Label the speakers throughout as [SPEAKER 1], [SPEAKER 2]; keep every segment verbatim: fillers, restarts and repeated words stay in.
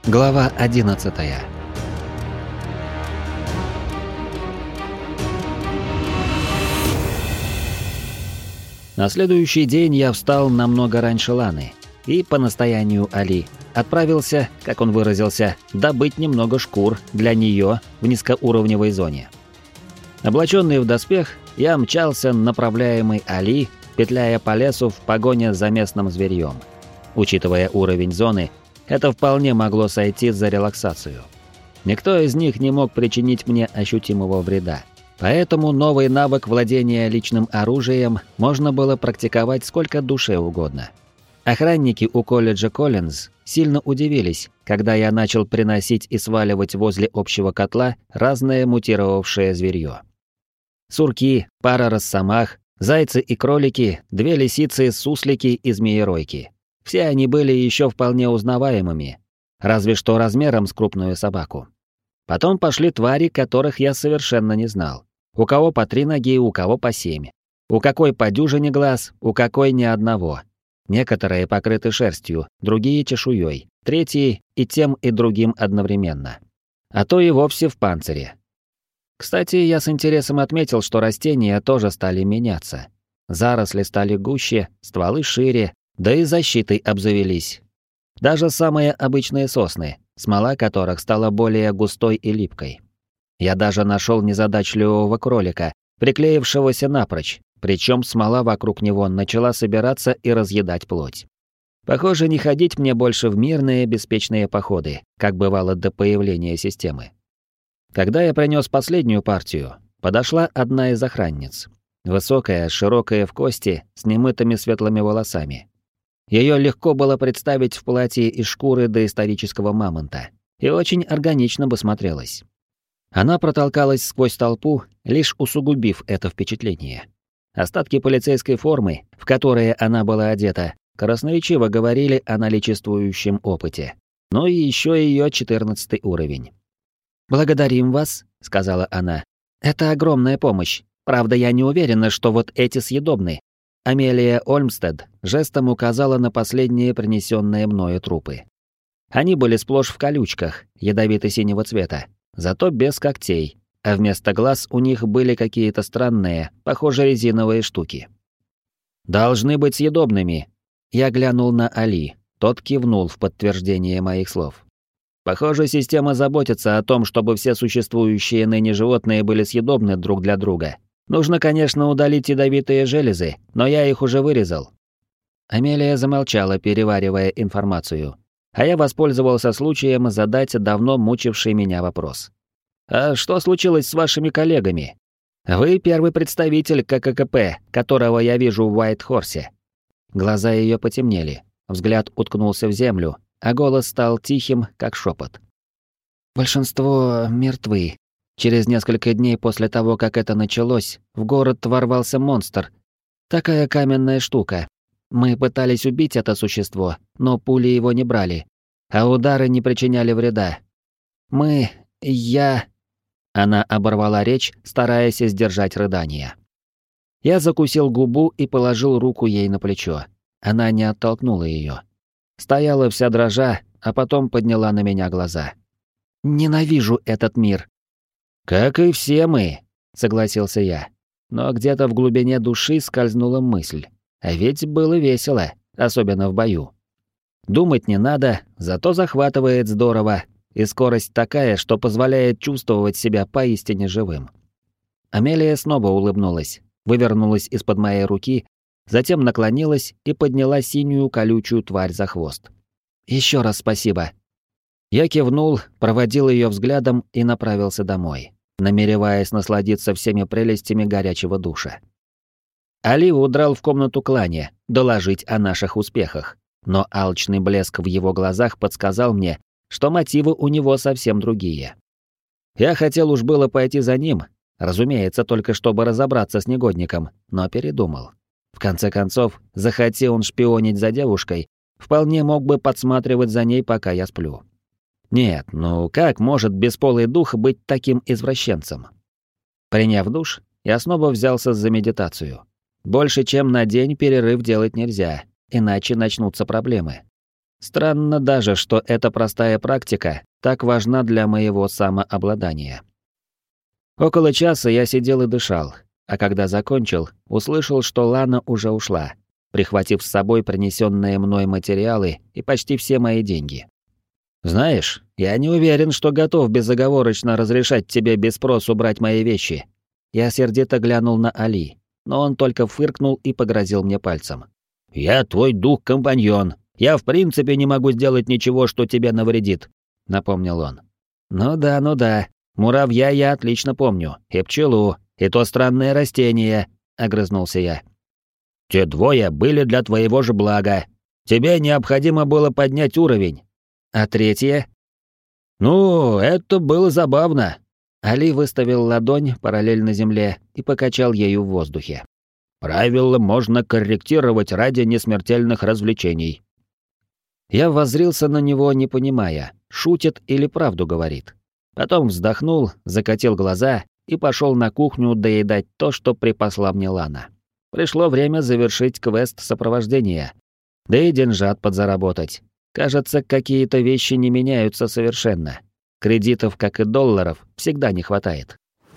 [SPEAKER 1] Глава одиннадцатая. На следующий день я встал намного раньше Ланы и, по настоянию Али, отправился, как он выразился, добыть немного шкур для нее в низкоуровневой зоне. Облаченный в доспех, я мчался, направляемый Али, петляя по лесу в погоне за местным зверьем. Учитывая уровень зоны, это вполне могло сойти за релаксацию. Никто из них не мог причинить мне ощутимого вреда. Поэтому новый навык владения личным оружием можно было практиковать сколько душе угодно. Охранники у колледжа Коллинз сильно удивились, когда я начал приносить и сваливать возле общего котла разное мутировавшее зверье. Сурки, пара росомах, зайцы и кролики, две лисицы, суслики и змееройки. Все они были еще вполне узнаваемыми, разве что размером с крупную собаку. Потом пошли твари, которых я совершенно не знал. У кого по три ноги, у кого по семь. У какой по дюжине глаз, у какой ни одного. Некоторые покрыты шерстью, другие чешуей, третьи и тем и другим одновременно. А то и вовсе в панцире. Кстати, я с интересом отметил, что растения тоже стали меняться. Заросли стали гуще, стволы шире, да и защитой обзавелись. Даже самые обычные сосны, смола которых стала более густой и липкой. Я даже нашел незадачливого кролика, приклеившегося напрочь, причем смола вокруг него начала собираться и разъедать плоть. Похоже, не ходить мне больше в мирные беспечные походы, как бывало до появления системы. Когда я принес последнюю партию, подошла одна из охранниц. Высокая, широкая в кости, с немытыми светлыми волосами. Ее легко было представить в платье из шкуры доисторического мамонта, и очень органично бы смотрелась. Она протолкалась сквозь толпу, лишь усугубив это впечатление. Остатки полицейской формы, в которые она была одета, красноречиво говорили о наличествующем опыте. Ну и еще ее четырнадцатый уровень. «Благодарим вас», — сказала она. «Это огромная помощь. Правда, я не уверена, что вот эти съедобны». Амелия Ольмстед жестом указала на последние принесенные мною трупы. Они были сплошь в колючках, ядовито-синего цвета, зато без когтей, а вместо глаз у них были какие-то странные, похоже, резиновые штуки. «Должны быть съедобными». Я глянул на Али, тот кивнул в подтверждение моих слов. Похоже, система заботится о том, чтобы все существующие ныне животные были съедобны друг для друга. Нужно, конечно, удалить ядовитые железы, но я их уже вырезал. Амелия замолчала, переваривая информацию, а я воспользовался случаем задать давно мучивший меня вопрос. «А что случилось с вашими коллегами? Вы первый представитель ка ка ка пэ, которого я вижу в Уайт-Хорсе». Глаза ее потемнели, взгляд уткнулся в землю, а голос стал тихим, как шепот. «Большинство мертвы. Через несколько дней после того, как это началось, в город ворвался монстр. Такая каменная штука. Мы пытались убить это существо, но пули его не брали, а удары не причиняли вреда. Мы... я...» Она оборвала речь, стараясь сдержать рыдания. Я закусил губу и положил руку ей на плечо. Она не оттолкнула ее. Стояла вся дрожа, а потом подняла на меня глаза. «Ненавижу этот мир». «Как и все мы», — согласился я. Но где-то в глубине души скользнула мысль. А ведь было весело, особенно в бою. Думать не надо, зато захватывает здорово, и скорость такая, что позволяет чувствовать себя поистине живым. Амелия снова улыбнулась, вывернулась из-под моей руки, затем наклонилась и подняла синюю колючую тварь за хвост. «Еще раз спасибо». Я кивнул, проводил ее взглядом и направился домой, намереваясь насладиться всеми прелестями горячего душа. Али удрал в комнату клане, доложить о наших успехах, но алчный блеск в его глазах подсказал мне, что мотивы у него совсем другие. Я хотел уж было пойти за ним, разумеется, только чтобы разобраться с негодником, но передумал. В конце концов, захотел он шпионить за девушкой, вполне мог бы подсматривать за ней, пока я сплю. Нет, ну как может бесполый дух быть таким извращенцем? Приняв душ, я снова взялся за медитацию. Больше чем на день перерыв делать нельзя, иначе начнутся проблемы. Странно даже, что эта простая практика так важна для моего самообладания. Около часа я сидел и дышал, а когда закончил, услышал, что Лана уже ушла, прихватив с собой принесенные мной материалы и почти все мои деньги. «Знаешь, я не уверен, что готов безоговорочно разрешать тебе без спросу брать мои вещи». Я сердито глянул на Али, но он только фыркнул и погрозил мне пальцем. «Я твой дух-компаньон. Я в принципе не могу сделать ничего, что тебе навредит», — напомнил он. «Ну да, ну да. Муравья я отлично помню. И пчелу, и то странное растение», — огрызнулся я. «Те двое были для твоего же блага. Тебе необходимо было поднять уровень. А третье?» «Ну, это было забавно». Али выставил ладонь параллельно земле и покачал ею в воздухе. «Правила можно корректировать ради несмертельных развлечений». Я воззрился на него, не понимая, шутит или правду говорит. Потом вздохнул, закатил глаза и пошел на кухню доедать то, что припасла мне Лана. Пришло время завершить квест сопровождения, да и деньжат подзаработать. Кажется, какие-то вещи не меняются совершенно. Кредитов, как и долларов, всегда не хватает.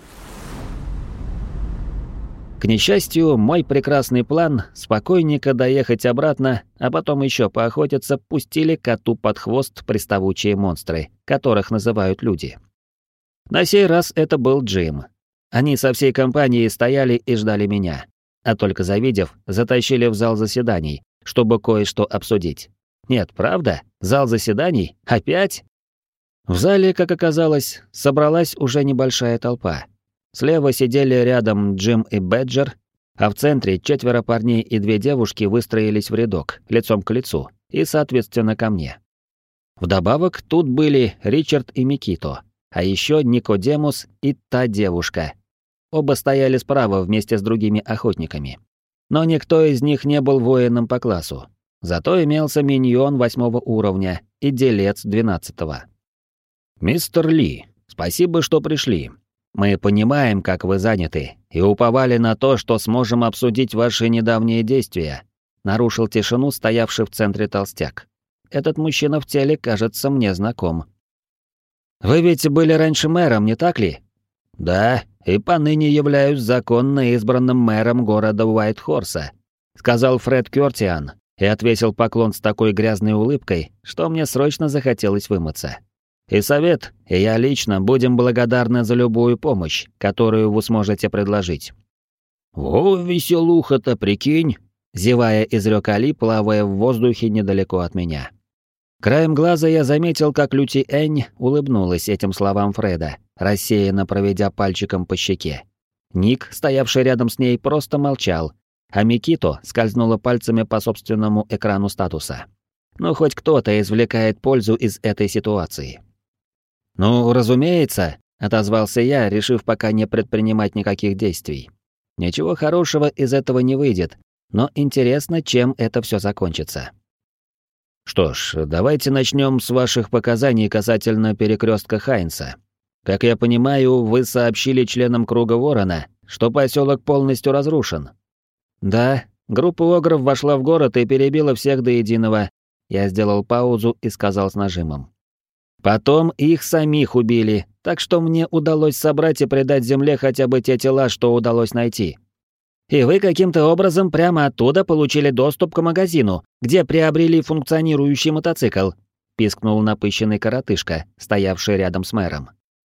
[SPEAKER 1] К несчастью, мой прекрасный план спокойненько доехать обратно, а потом еще поохотиться, пустили коту под хвост приставучие монстры, которых называют люди. На сей раз это был Джим. Они со всей компанией стояли и ждали меня, а только завидев, затащили в зал заседаний, чтобы кое-что обсудить. Нет, правда? Зал заседаний? Опять? В зале, как оказалось, собралась уже небольшая толпа. Слева сидели рядом Джим и Бэджер, а в центре четверо парней и две девушки выстроились в рядок, лицом к лицу, и, соответственно, ко мне. Вдобавок, тут были Ричард и Микито, а еще Никодемус и та девушка. Оба стояли справа вместе с другими охотниками. Но никто из них не был воином по классу. Зато имелся миньон восьмого уровня и делец двенадцатого. «Мистер Ли, спасибо, что пришли. Мы понимаем, как вы заняты, и уповали на то, что сможем обсудить ваши недавние действия», нарушил тишину стоявший в центре толстяк. Этот мужчина в теле кажется мне знаком. «Вы ведь были раньше мэром, не так ли?» «Да, и поныне являюсь законно избранным мэром города Уайт-Хорса», сказал Фред Кёртиан и отвесил поклон с такой грязной улыбкой, что мне срочно захотелось вымыться. «И совет, и я лично будем благодарны за любую помощь, которую вы сможете предложить». «О, веселуха-то, прикинь!» зевая, изрек Али, плавая в воздухе недалеко от меня. Краем глаза я заметил, как Люти Энь улыбнулась этим словам Фреда, рассеянно проведя пальчиком по щеке. Ник, стоявший рядом с ней, просто молчал, а Микито скользнула пальцами по собственному экрану статуса. Ну, хоть кто-то извлекает пользу из этой ситуации. «Ну, разумеется», — отозвался я, решив пока не предпринимать никаких действий. Ничего хорошего из этого не выйдет, но интересно, чем это все закончится. «Что ж, давайте начнем с ваших показаний касательно перекрестка Хайнса. Как я понимаю, вы сообщили членам Круга Ворона, что поселок полностью разрушен». «Да, группа огров вошла в город и перебила всех до единого». Я сделал паузу и сказал с нажимом. «Потом их самих убили, так что мне удалось собрать и предать земле хотя бы те тела, что удалось найти». «И вы каким-то образом прямо оттуда получили доступ к магазину, где приобрели функционирующий мотоцикл», — пискнул напыщенный коротышка, стоявший рядом с мэром.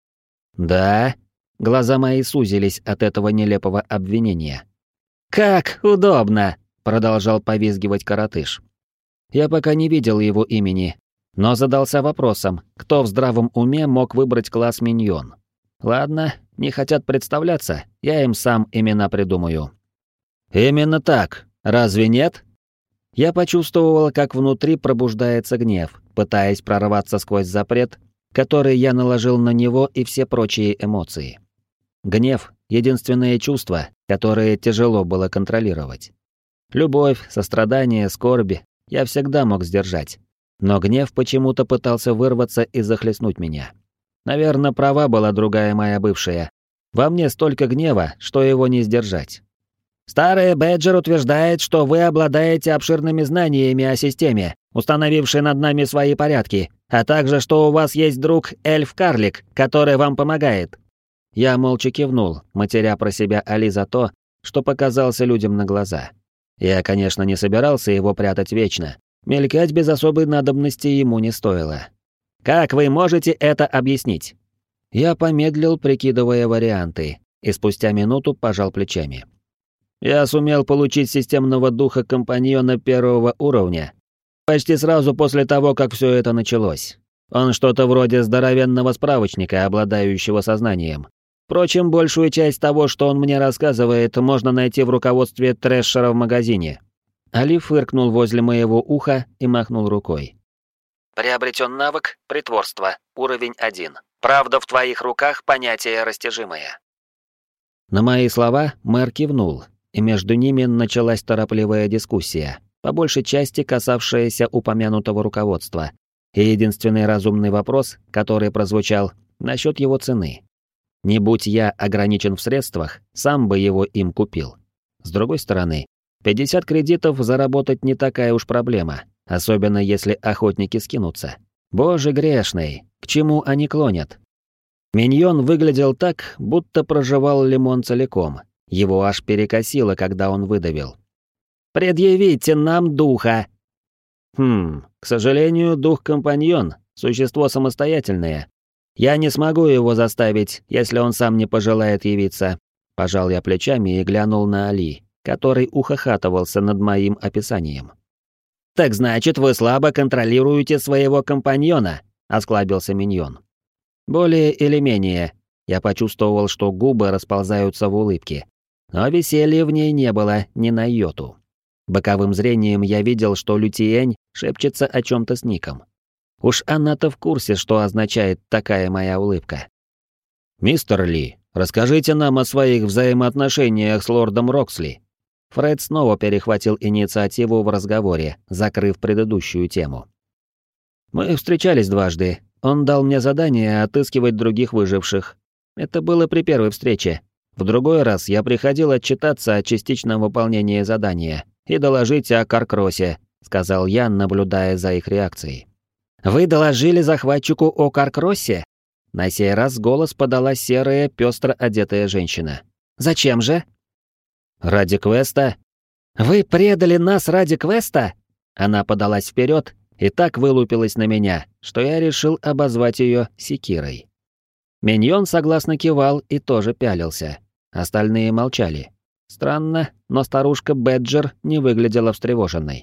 [SPEAKER 1] «Да», — глаза мои сузились от этого нелепого обвинения. «Как удобно!» — продолжал повизгивать коротыш. Я пока не видел его имени, но задался вопросом, кто в здравом уме мог выбрать класс миньон. Ладно, не хотят представляться, я им сам имена придумаю. «Именно так, разве нет?» Я почувствовал, как внутри пробуждается гнев, пытаясь прорваться сквозь запрет, который я наложил на него и все прочие эмоции. Гнев — единственное чувство, которое тяжело было контролировать. Любовь, сострадание, скорбь я всегда мог сдержать, но гнев почему-то пытался вырваться и захлестнуть меня. Наверное, права была другая моя бывшая. Во мне столько гнева, что его не сдержать. Старый Бэджер утверждает, что вы обладаете обширными знаниями о системе, установившей над нами свои порядки, а также что у вас есть друг эльф-карлик, который вам помогает». Я молча кивнул, матеря про себя Али за то, что показался людям на глаза. Я, конечно, не собирался его прятать вечно. Мелькать без особой надобности ему не стоило. «Как вы можете это объяснить?» Я помедлил, прикидывая варианты, и спустя минуту пожал плечами. Я сумел получить системного духа компаньона первого уровня почти сразу после того, как все это началось. Он что-то вроде здоровенного справочника, обладающего сознанием. Впрочем, большую часть того, что он мне рассказывает, можно найти в руководстве Трэшера в магазине. Али фыркнул возле моего уха и махнул рукой. «Приобретен навык «Притворство», уровень один. Правда в твоих руках, понятие растяжимое». На мои слова мэр кивнул, и между ними началась торопливая дискуссия, по большей части касавшаяся упомянутого руководства, и единственный разумный вопрос, который прозвучал, насчет его цены. Не будь я ограничен в средствах, сам бы его им купил. С другой стороны, пятьдесят кредитов заработать не такая уж проблема, особенно если охотники скинутся. Боже грешный, к чему они клонят? Миньон выглядел так, будто прожевал лимон целиком. Его аж перекосило, когда он выдавил. «Предъявите нам духа!» Хм, к сожалению, дух-компаньон — существо самостоятельное. Я не смогу его заставить, если он сам не пожелает явиться. Пожал я плечами и глянул на Али, который ухахатывался над моим описанием. «Так значит, вы слабо контролируете своего компаньона», — осклабился Миньон. «Более или менее». Я почувствовал, что губы расползаются в улыбке. Но веселья в ней не было ни на йоту. Боковым зрением я видел, что Лютиэнь шепчется о чем-то с Ником. Уж она-то в курсе, что означает такая моя улыбка. «Мистер Ли, расскажите нам о своих взаимоотношениях с лордом Роксли». Фред снова перехватил инициативу в разговоре, закрыв предыдущую тему. «Мы встречались дважды. Он дал мне задание отыскивать других выживших. Это было при первой встрече. В другой раз я приходил отчитаться о частичном выполнении задания и доложить о Каркросе», — сказал я, наблюдая за их реакцией. «Вы доложили захватчику о Каркросе?» На сей раз голос подала серая, пестро одетая женщина. «Зачем же?» «Ради квеста». «Вы предали нас ради квеста?» Она подалась вперед и так вылупилась на меня, что я решил обозвать ее секирой. Миньон согласно кивал и тоже пялился. Остальные молчали. Странно, но старушка Бэджер не выглядела встревоженной.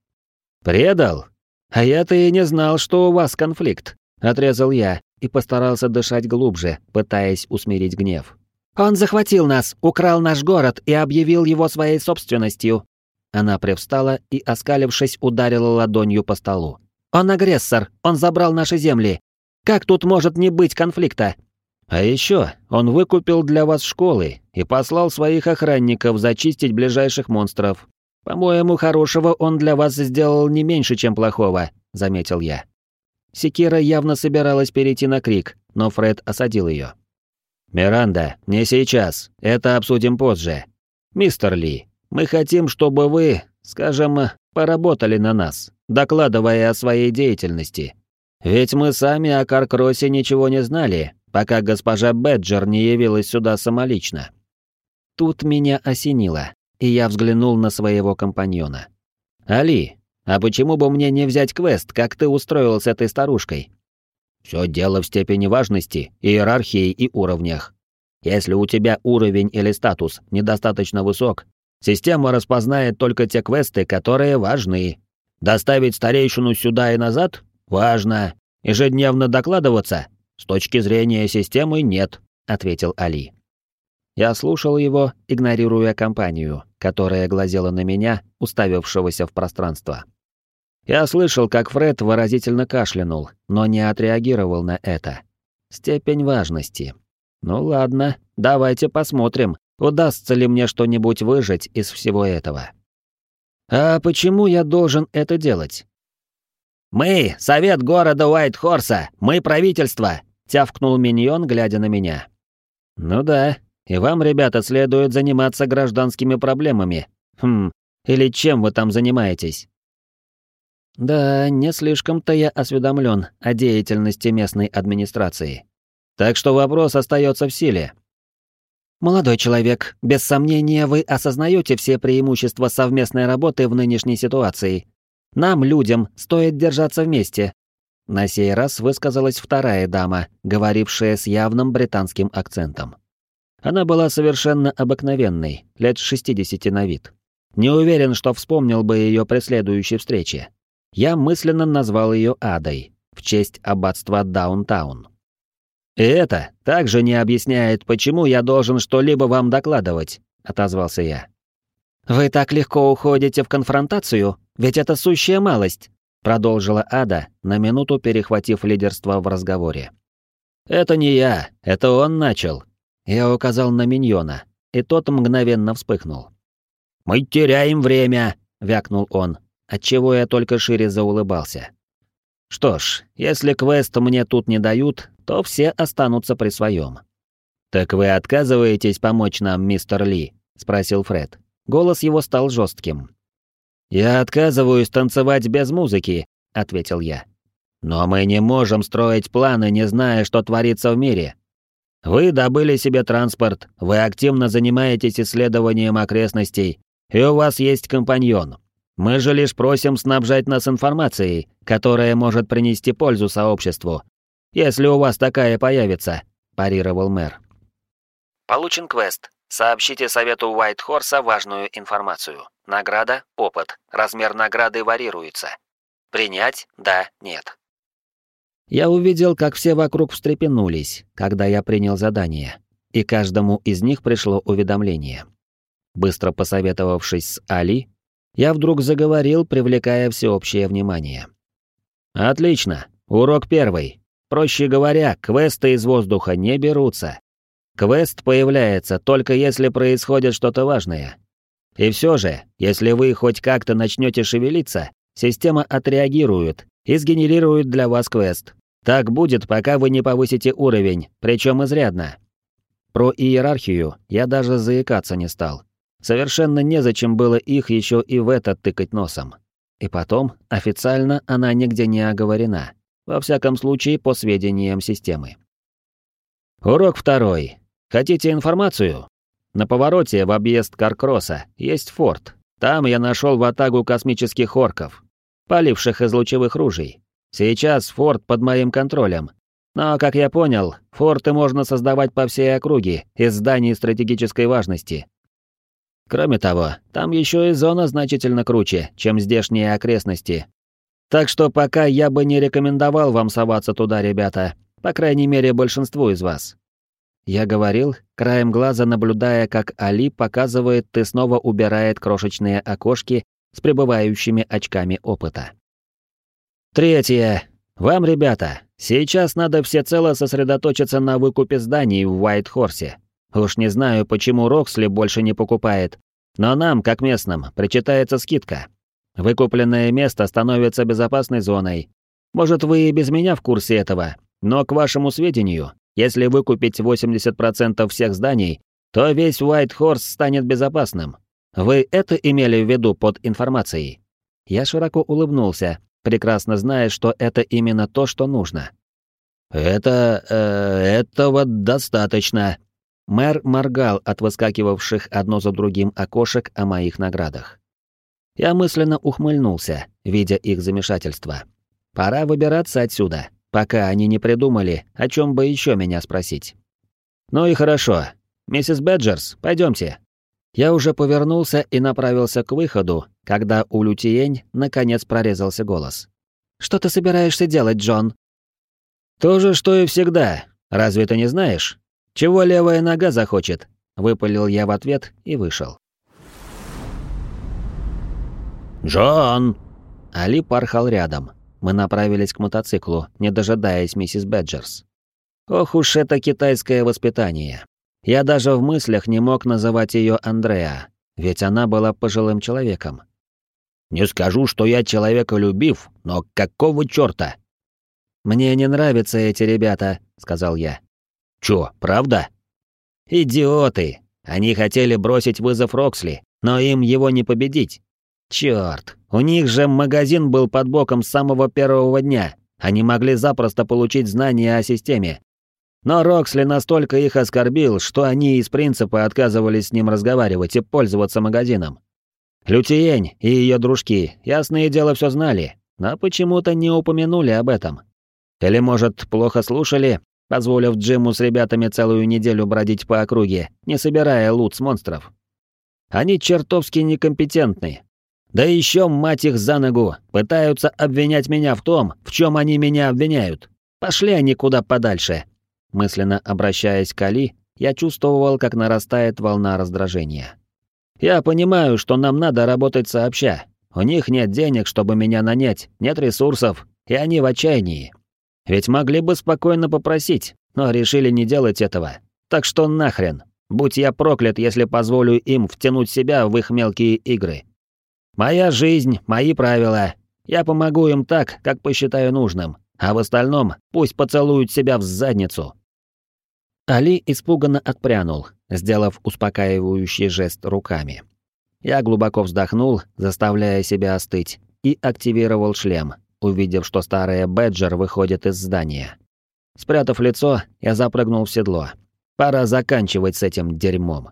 [SPEAKER 1] «Предал? А я-то и не знал, что у вас конфликт», — отрезал я и постарался дышать глубже, пытаясь усмирить гнев. «Он захватил нас, украл наш город и объявил его своей собственностью». Она привстала и, оскалившись, ударила ладонью по столу. «Он агрессор, он забрал наши земли. Как тут может не быть конфликта?» «А еще он выкупил для вас школы и послал своих охранников зачистить ближайших монстров. По-моему, хорошего он для вас сделал не меньше, чем плохого», — заметил я. Секира явно собиралась перейти на крик, но Фред осадил ее. «Миранда, не сейчас, это обсудим позже. Мистер Ли, мы хотим, чтобы вы, скажем, поработали на нас, докладывая о своей деятельности. Ведь мы сами о Каркросе ничего не знали, пока госпожа Бэджер не явилась сюда самолично». Тут меня осенило, и я взглянул на своего компаньона. «Али, а почему бы мне не взять квест, как ты устроил с этой старушкой?» «Все дело в степени важности, иерархии и уровнях. Если у тебя уровень или статус недостаточно высок, система распознает только те квесты, которые важны. Доставить старейшину сюда и назад? Важно. Ежедневно докладываться? С точки зрения системы нет», — ответил Али. Я слушал его, игнорируя компанию, которая глазела на меня, уставившегося в пространство. Я слышал, как Фред выразительно кашлянул, но не отреагировал на это. Степень важности. Ну ладно, давайте посмотрим, удастся ли мне что-нибудь выжать из всего этого. А почему я должен это делать? «Мы, совет города Уайт-Хорса, мы правительство», — тявкнул Миньон, глядя на меня. «Ну да, И вам, ребята, следует заниматься гражданскими проблемами. Хм, или чем вы там занимаетесь? Да, не слишком-то я осведомлен о деятельности местной администрации. Так что вопрос остается в силе. Молодой человек, без сомнения вы осознаете все преимущества совместной работы в нынешней ситуации. Нам, людям, стоит держаться вместе. На сей раз высказалась вторая дама, говорившая с явным британским акцентом. Она была совершенно обыкновенной, лет шестидесяти на вид. Не уверен, что вспомнил бы ее при следующей встрече. Я мысленно назвал ее Адой, в честь аббатства Даунтаун. «И это также не объясняет, почему я должен что-либо вам докладывать», — отозвался я. «Вы так легко уходите в конфронтацию, ведь это сущая малость», — продолжила Ада, на минуту перехватив лидерство в разговоре. «Это не я, это он начал». Я указал на миньона, и тот мгновенно вспыхнул. «Мы теряем время», — вякнул он, отчего я только шире заулыбался. «Что ж, если квест мне тут не дают, то все останутся при своем». «Так вы отказываетесь помочь нам, мистер Ли?» — спросил Фред. Голос его стал жестким. «Я отказываюсь танцевать без музыки», — ответил я. «Но мы не можем строить планы, не зная, что творится в мире. Вы добыли себе транспорт, вы активно занимаетесь исследованием окрестностей, и у вас есть компаньон. Мы же лишь просим снабжать нас информацией, которая может принести пользу сообществу. Если у вас такая появится», – парировал мэр. Получен квест. Сообщите совету Уайт-Хорса важную информацию. Награда – опыт. Размер награды варьируется. Принять? Да, нет. Я увидел, как все вокруг встрепенулись, когда я принял задание, и каждому из них пришло уведомление. Быстро посоветовавшись с Али, я вдруг заговорил, привлекая всеобщее внимание. «Отлично. Урок первый. Проще говоря, квесты из воздуха не берутся. Квест появляется только если происходит что-то важное. И все же, если вы хоть как-то начнете шевелиться, система отреагирует и сгенерирует для вас квест. Так будет, пока вы не повысите уровень, причем изрядно». Про иерархию я даже заикаться не стал. Совершенно незачем было их еще и в это тыкать носом. И потом, официально она нигде не оговорена. Во всяком случае, по сведениям системы. Урок второй. Хотите информацию? На повороте в объезд Каркросса есть форт. Там я нашел ватагу космических орков, паливших из лучевых ружей. Сейчас форт под моим контролем. Но, как я понял, форты можно создавать по всей округе из зданий стратегической важности. Кроме того, там еще и зона значительно круче, чем здешние окрестности. Так что пока я бы не рекомендовал вам соваться туда, ребята, по крайней мере, большинству из вас. Я говорил, краем глаза наблюдая, как Али показывает и снова убирает крошечные окошки с прибывающими очками опыта. Третье. Вам, ребята, сейчас надо всецело сосредоточиться на выкупе зданий в Уайт-Хорсе. Уж не знаю, почему Роксли больше не покупает, но нам, как местным, причитается скидка. Выкупленное место становится безопасной зоной. Может, вы и без меня в курсе этого, но, к вашему сведению, если выкупить восемьдесят процентов всех зданий, то весь Уайт-Хорс станет безопасным. Вы это имели в виду под информацией? Я широко улыбнулся, прекрасно зная, что это именно то, что нужно. «Это... Э, этого достаточно». Мэр моргал от выскакивавших одно за другим окошек о моих наградах. Я мысленно ухмыльнулся, видя их замешательство. Пора выбираться отсюда, пока они не придумали, о чем бы еще меня спросить. «Ну и хорошо. Миссис Бэджерс, пойдемте». Я уже повернулся и направился к выходу, когда у Лютиень наконец прорезался голос. «Что ты собираешься делать, Джон?» «То же, что и всегда. Разве ты не знаешь? Чего левая нога захочет?» — выпалил я в ответ и вышел. «Джон!» Али порхал рядом. Мы направились к мотоциклу, не дожидаясь миссис Бэджерс. Ох уж это китайское воспитание. Я даже в мыслях не мог называть ее Андреа, ведь она была пожилым человеком. «Не скажу, что я человеколюбив, но какого чёрта?» «Мне не нравятся эти ребята», — сказал я. «Чё, правда?» Идиоты! Они хотели бросить вызов Роксли, но им его не победить. Чёрт, у них же магазин был под боком с самого первого дня. Они могли запросто получить знания о системе. Но Роксли настолько их оскорбил, что они из принципа отказывались с ним разговаривать и пользоваться магазином. Лютиень и ее дружки, ясное дело, все знали, но почему-то не упомянули об этом. Или, может, плохо слушали, позволив Джиму с ребятами целую неделю бродить по округе, не собирая лут с монстров. Они чертовски некомпетентны. Да еще, мать их за ногу, пытаются обвинять меня в том, в чем они меня обвиняют. Пошли они куда подальше. Мысленно обращаясь к Али, я чувствовал, как нарастает волна раздражения. Я понимаю, что нам надо работать сообща. У них нет денег, чтобы меня нанять, нет ресурсов, и они в отчаянии. Ведь могли бы спокойно попросить, но решили не делать этого. Так что нахрен. Будь я проклят, если позволю им втянуть себя в их мелкие игры. Моя жизнь, мои правила. Я помогу им так, как посчитаю нужным, а в остальном пусть поцелуют себя в задницу. Али испуганно отпрянул, сделав успокаивающий жест руками. Я глубоко вздохнул, заставляя себя остыть, и активировал шлем, увидев, что старая Бэджер выходит из здания. Спрятав лицо, я запрыгнул в седло. Пора заканчивать с этим дерьмом.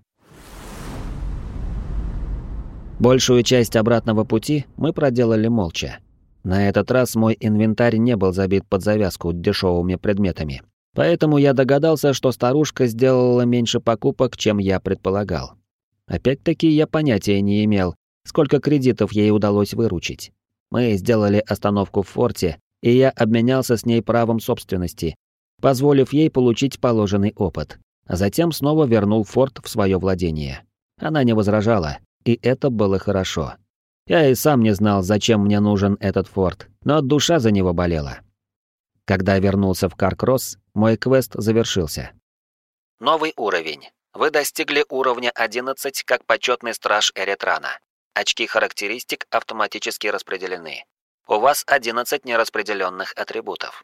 [SPEAKER 1] Большую часть обратного пути мы проделали молча. На этот раз мой инвентарь не был забит под завязку дешевыми предметами. Поэтому я догадался, что старушка сделала меньше покупок, чем я предполагал. Опять-таки я понятия не имел, сколько кредитов ей удалось выручить. Мы сделали остановку в форте, и я обменялся с ней правом собственности, позволив ей получить положенный опыт, а затем снова вернул форт в свое владение. Она не возражала, и это было хорошо. Я и сам не знал, зачем мне нужен этот форт, но душа за него болела. Когда вернулся в Каркросс, мой квест завершился. Новый уровень. Вы достигли уровня одиннадцать как почетный страж Эретрана. Очки характеристик автоматически распределены. У вас одиннадцать нераспределенных атрибутов.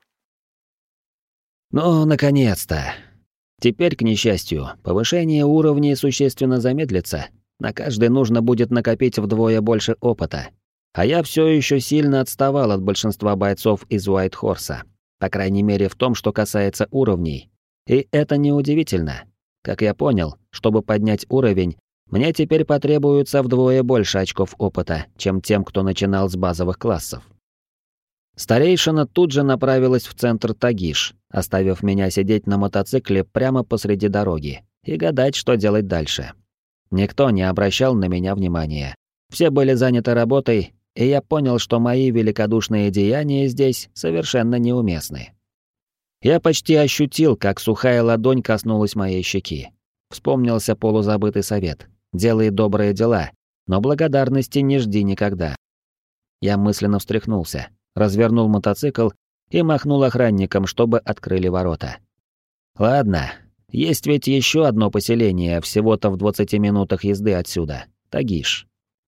[SPEAKER 1] Ну, наконец-то. Теперь, к несчастью, повышение уровней существенно замедлится. На каждый нужно будет накопить вдвое больше опыта. А я все еще сильно отставал от большинства бойцов из Уайт-Хорса. По крайней мере, в том, что касается уровней. И это неудивительно. Как я понял, чтобы поднять уровень, мне теперь потребуется вдвое больше очков опыта, чем тем, кто начинал с базовых классов. Старейшина тут же направилась в центр Тагиш, оставив меня сидеть на мотоцикле прямо посреди дороги и гадать, что делать дальше. Никто не обращал на меня внимания. Все были заняты работой, и я понял, что мои великодушные деяния здесь совершенно неуместны. Я почти ощутил, как сухая ладонь коснулась моей щеки. Вспомнился полузабытый совет: делай добрые дела, но благодарности не жди никогда. Я мысленно встряхнулся, развернул мотоцикл и махнул охранникам, чтобы открыли ворота. Ладно, есть ведь еще одно поселение, всего-то в двадцати минутах езды отсюда — Тагиш.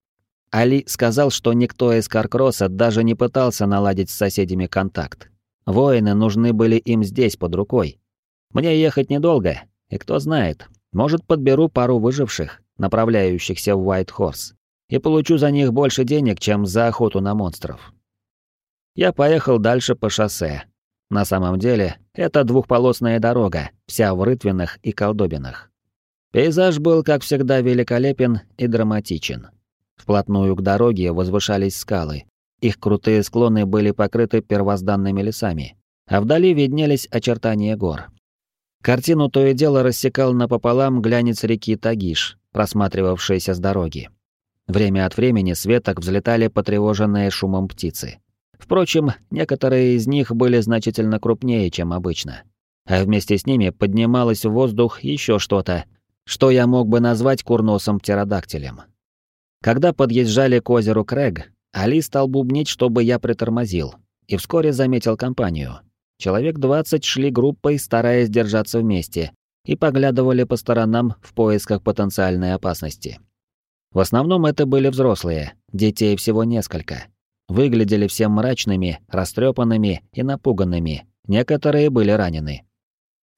[SPEAKER 1] Али сказал, что никто из Каркросса даже не пытался наладить с соседями контакт. Воины нужны были им здесь, под рукой. Мне ехать недолго, и кто знает, может, подберу пару выживших, направляющихся в Уайт-Хорс, и получу за них больше денег, чем за охоту на монстров. Я поехал дальше по шоссе. На самом деле, это двухполосная дорога, вся в рытвинах и колдобинах. Пейзаж был, как всегда, великолепен и драматичен. Вплотную к дороге возвышались скалы. Их крутые склоны были покрыты первозданными лесами, а вдали виднелись очертания гор. Картину то и дело рассекал напополам глянец реки Тагиш, просматривавшийся с дороги. Время от времени с веток взлетали потревоженные шумом птицы. Впрочем, некоторые из них были значительно крупнее, чем обычно. А вместе с ними поднималось в воздух еще что-то, что я мог бы назвать курносым птеродактилем. Когда подъезжали к озеру Крэг, Али стал бубнить, чтобы я притормозил, и вскоре заметил компанию. Человек двадцать шли группой, стараясь держаться вместе, и поглядывали по сторонам в поисках потенциальной опасности. В основном это были взрослые, детей всего несколько. Выглядели все мрачными, растрепанными и напуганными, некоторые были ранены.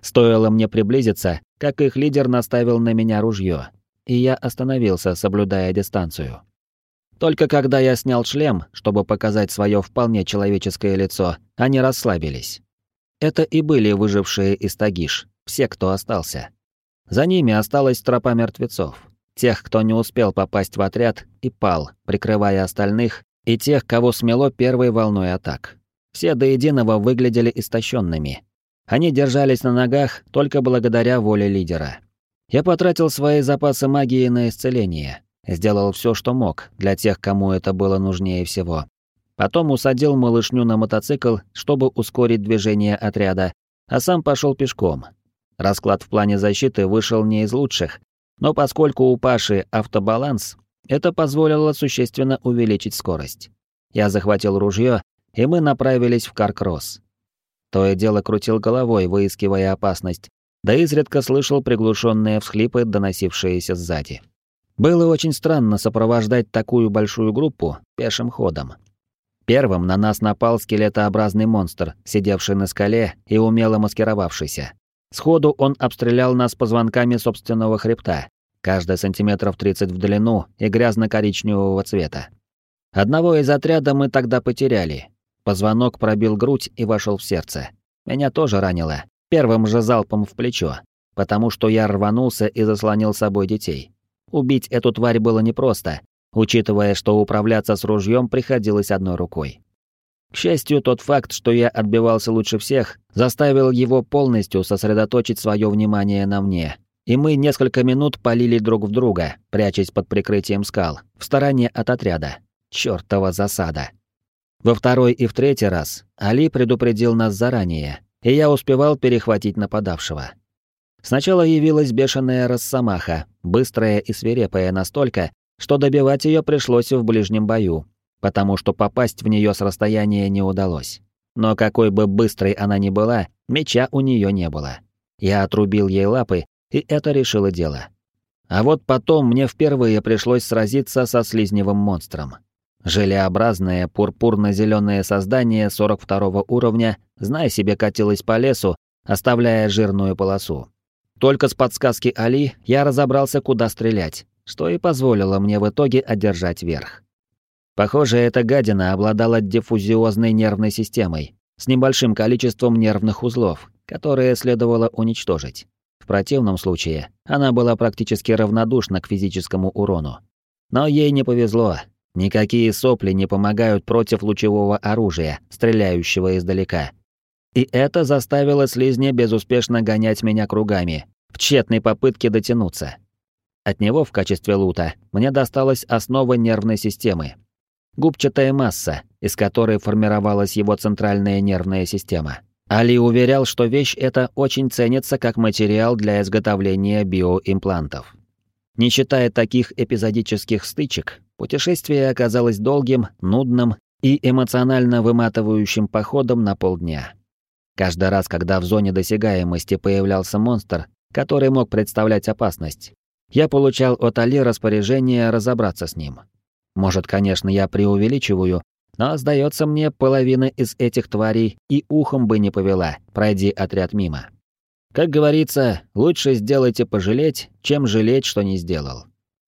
[SPEAKER 1] Стоило мне приблизиться, как их лидер наставил на меня ружье, и я остановился, соблюдая дистанцию. Только когда я снял шлем, чтобы показать свое вполне человеческое лицо, они расслабились. Это и были выжившие из Тагиш, все, кто остался. За ними осталась тропа мертвецов, тех, кто не успел попасть в отряд и пал, прикрывая остальных, и тех, кого смело первой волной атак. Все до единого выглядели истощенными. Они держались на ногах только благодаря воле лидера. Я потратил свои запасы магии на исцеление, сделал все, что мог, для тех, кому это было нужнее всего. Потом усадил малышню на мотоцикл, чтобы ускорить движение отряда, а сам пошел пешком. Расклад в плане защиты вышел не из лучших, но поскольку у Паши автобаланс, это позволило существенно увеличить скорость. Я захватил ружье, и мы направились в Каркросс. То и дело крутил головой, выискивая опасность, да изредка слышал приглушенные всхлипы, доносившиеся сзади. Было очень странно сопровождать такую большую группу пешим ходом. Первым на нас напал скелетообразный монстр, сидевший на скале и умело маскировавшийся. Сходу он обстрелял нас позвонками собственного хребта, каждый сантиметров тридцать в длину и грязно-коричневого цвета. Одного из отряда мы тогда потеряли. Позвонок пробил грудь и вошел в сердце. Меня тоже ранило, первым же залпом в плечо, потому что я рванулся и заслонил собой детей. Убить эту тварь было непросто, учитывая, что управляться с ружьем приходилось одной рукой. К счастью, тот факт, что я отбивался лучше всех, заставил его полностью сосредоточить свое внимание на мне, и мы несколько минут палили друг в друга, прячась под прикрытием скал, в стороне от отряда. Чёртова засада. Во второй и в третий раз Али предупредил нас заранее, и я успевал перехватить нападавшего. Сначала явилась бешеная росомаха, быстрая и свирепая настолько, что добивать ее пришлось в ближнем бою, потому что попасть в нее с расстояния не удалось. Но какой бы быстрой она ни была, меча у нее не было. Я отрубил ей лапы, и это решило дело. А вот потом мне впервые пришлось сразиться со слизневым монстром. Желеобразное пурпурно-зеленое создание сорок второго уровня, знай себе, катилось по лесу, оставляя жирную полосу. Только с подсказки Али я разобрался, куда стрелять, что и позволило мне в итоге одержать верх. Похоже, эта гадина обладала диффузиозной нервной системой, с небольшим количеством нервных узлов, которые следовало уничтожить. В противном случае она была практически равнодушна к физическому урону. Но ей не повезло. Никакие сопли не помогают против лучевого оружия, стреляющего издалека. И это заставило слизня безуспешно гонять меня кругами, в тщетной попытке дотянуться. От него в качестве лута мне досталась основа нервной системы. Губчатая масса, из которой формировалась его центральная нервная система. Али уверял, что вещь эта очень ценится как материал для изготовления биоимплантов. Не считая таких эпизодических стычек, путешествие оказалось долгим, нудным и эмоционально выматывающим походом на полдня. Каждый раз, когда в зоне досягаемости появлялся монстр, который мог представлять опасность, я получал от Али распоряжение разобраться с ним. Может, конечно, я преувеличиваю, но, сдается мне, половина из этих тварей и ухом бы не повела, пройди отряд мимо. Как говорится, лучше сделать и пожалеть, чем жалеть, что не сделал.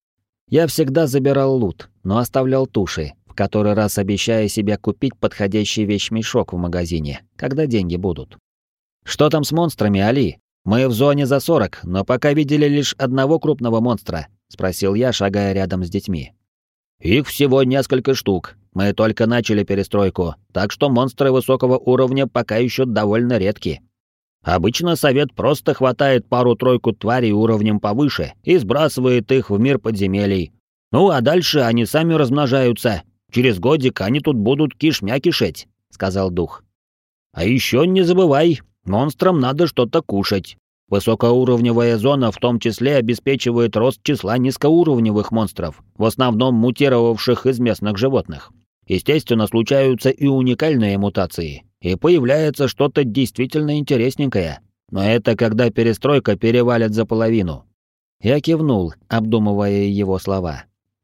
[SPEAKER 1] Я всегда забирал лут, но оставлял туши, в который раз обещая себе купить подходящий вещмешок в магазине, когда деньги будут. «Что там с монстрами, Али? Мы в зоне за сорок, но пока видели лишь одного крупного монстра», — спросил я, шагая рядом с детьми. «Их всего несколько штук. Мы только начали перестройку, так что монстры высокого уровня пока еще довольно редки. Обычно совет просто хватает пару-тройку тварей уровнем повыше и сбрасывает их в мир подземелий. Ну а дальше они сами размножаются. Через годик они тут будут кишмя кишеть», — сказал дух. «А еще не забывай, монстрам надо что-то кушать. Высокоуровневая зона в том числе обеспечивает рост числа низкоуровневых монстров, в основном мутировавших из местных животных. Естественно, случаются и уникальные мутации, и появляется что-то действительно интересненькое. Но это когда перестройка перевалит за половину». Я кивнул, обдумывая его слова.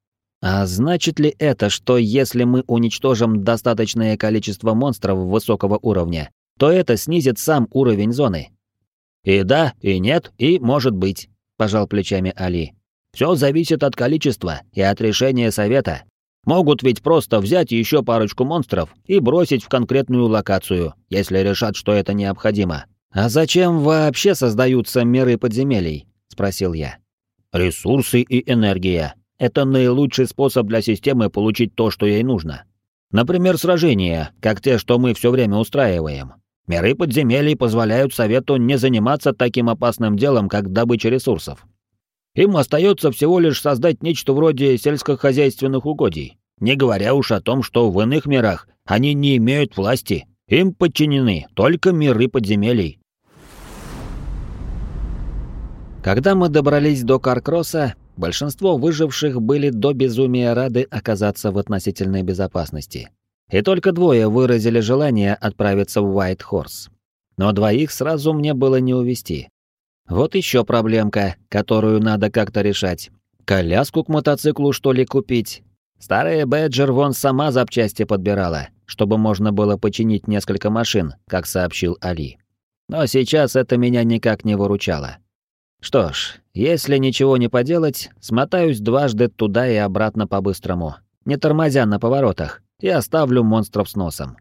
[SPEAKER 1] А значит ли это, что если мы уничтожим достаточное количество монстров высокого уровня, то это снизит сам уровень зоны? «И да, и нет, и может быть», — пожал плечами Али. «Все зависит от количества и от решения совета. Могут ведь просто взять еще парочку монстров и бросить в конкретную локацию, если решат, что это необходимо». «А зачем вообще создаются миры подземелий?» — спросил я. «Ресурсы и энергия. Это наилучший способ для системы получить то, что ей нужно. Например, сражения, как те, что мы все время устраиваем. Миры подземелий позволяют Совету не заниматься таким опасным делом, как добыча ресурсов. Им остается всего лишь создать нечто вроде сельскохозяйственных угодий, не говоря уж о том, что в иных мирах они не имеют власти, им подчинены только миры подземелий». Когда мы добрались до Каркросса, большинство выживших были до безумия рады оказаться в относительной безопасности. И только двое выразили желание отправиться в Уайт Хорс. Но двоих сразу мне было не увезти. Вот еще проблемка, которую надо как-то решать. Коляску к мотоциклу, что ли, купить? Старая Бэджер вон сама запчасти подбирала, чтобы можно было починить несколько машин, как сообщил Али. Но сейчас это меня никак не выручало. Что ж, если ничего не поделать, смотаюсь дважды туда и обратно по-быстрому, не тормозя на поворотах, и оставлю монстров с носом.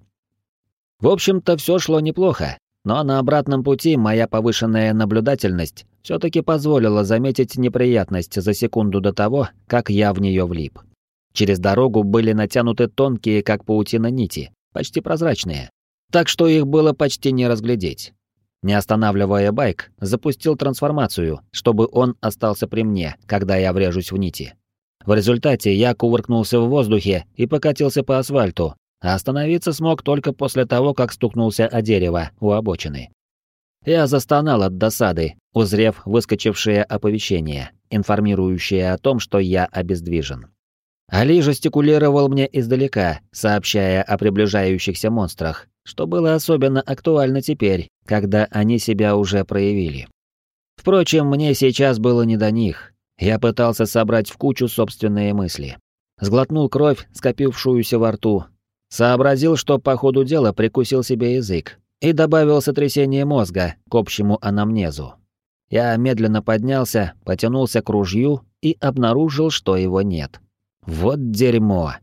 [SPEAKER 1] В общем-то, все шло неплохо, но на обратном пути моя повышенная наблюдательность все-таки позволила заметить неприятность за секунду до того, как я в нее влип. Через дорогу были натянуты тонкие, как паутина, нити, почти прозрачные, так что их было почти не разглядеть. Не останавливая байк, запустил трансформацию, чтобы он остался при мне, когда я врежусь в нити. В результате я кувыркнулся в воздухе и покатился по асфальту, а остановиться смог только после того, как стукнулся о дерево у обочины. Я застонал от досады, узрев выскочившее оповещение, информирующее о том, что я обездвижен. Али жестикулировал мне издалека, сообщая о приближающихся монстрах, что было особенно актуально теперь, когда они себя уже проявили. Впрочем, мне сейчас было не до них. Я пытался собрать в кучу собственные мысли. Сглотнул кровь, скопившуюся во рту, сообразил, что по ходу дела прикусил себе язык, и добавил сотрясение мозга к общему анамнезу. Я медленно поднялся, потянулся к ружью и обнаружил, что его нет. Вот дерьмо.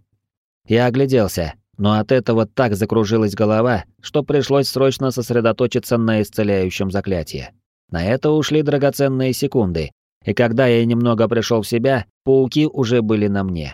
[SPEAKER 1] Я огляделся, но от этого так закружилась голова, что пришлось срочно сосредоточиться на исцеляющем заклятии. На это ушли драгоценные секунды, и когда я немного пришел в себя, пауки уже были на мне.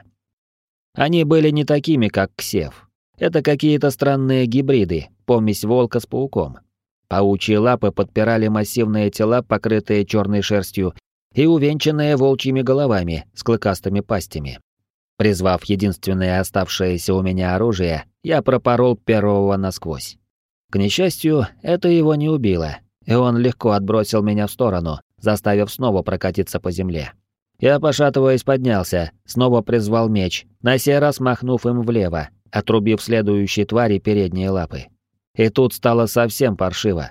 [SPEAKER 1] Они были не такими, как Ксев. Это какие-то странные гибриды, помесь волка с пауком. Паучьи лапы подпирали массивные тела, покрытые черной шерстью, и увенчанные волчьими головами с клыкастыми пастями. Призвав единственное оставшееся у меня оружие, я пропорол первого насквозь. К несчастью, это его не убило, и он легко отбросил меня в сторону, заставив снова прокатиться по земле. Я, пошатываясь, поднялся, снова призвал меч, на сей раз махнув им влево, отрубив следующей твари передние лапы. И тут стало совсем паршиво.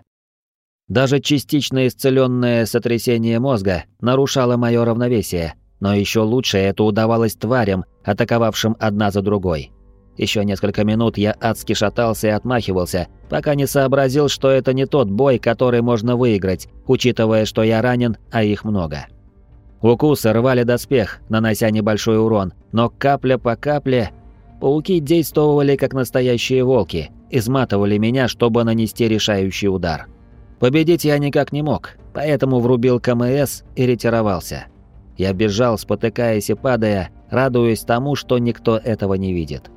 [SPEAKER 1] Даже частично исцеленное сотрясение мозга нарушало мое равновесие, но еще лучше это удавалось тварям, атаковавшим одна за другой. Еще несколько минут я адски шатался и отмахивался, пока не сообразил, что это не тот бой, который можно выиграть, учитывая, что я ранен, а их много. Укусы рвали доспех, нанося небольшой урон, но капля по капле... Пауки действовали как настоящие волки, изматывали меня, чтобы нанести решающий удар. Победить я никак не мог, поэтому врубил КМС и ретировался. Я бежал, спотыкаясь и падая, радуясь тому, что никто этого не видит.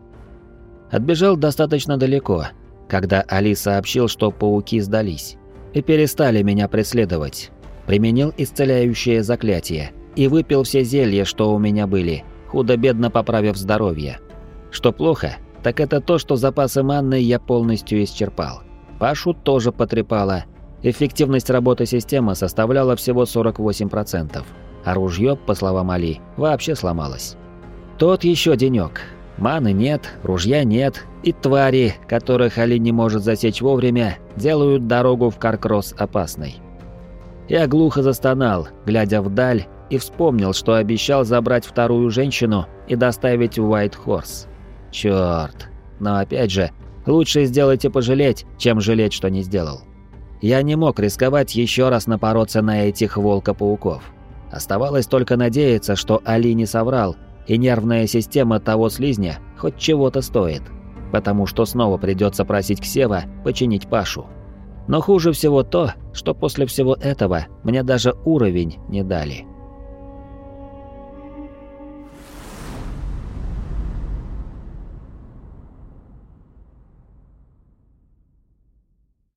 [SPEAKER 1] Отбежал достаточно далеко, когда Али сообщил, что пауки сдались и перестали меня преследовать. Применил исцеляющее заклятие и выпил все зелья, что у меня были, худо-бедно поправив здоровье. Что плохо, так это то, что запасы манны я полностью исчерпал. Пашу тоже потрепало. Эффективность работы системы составляла всего сорок восемь процентов, а ружье, по словам Али, вообще сломалось. Тот еще денек. Маны нет, ружья нет, и твари, которых Али не может засечь вовремя, делают дорогу в Каркросс опасной. Я глухо застонал, глядя вдаль, и вспомнил, что обещал забрать вторую женщину и доставить в Уайт Хорс. Чёрт. Но опять же, лучше сделать и пожалеть, чем жалеть, что не сделал. Я не мог рисковать еще раз напороться на этих волка-пауков. Оставалось только надеяться, что Али не соврал, и нервная система того слизня хоть чего-то стоит, потому что снова придется просить Ксева починить Пашу. Но хуже всего то, что после всего этого мне даже уровень не дали.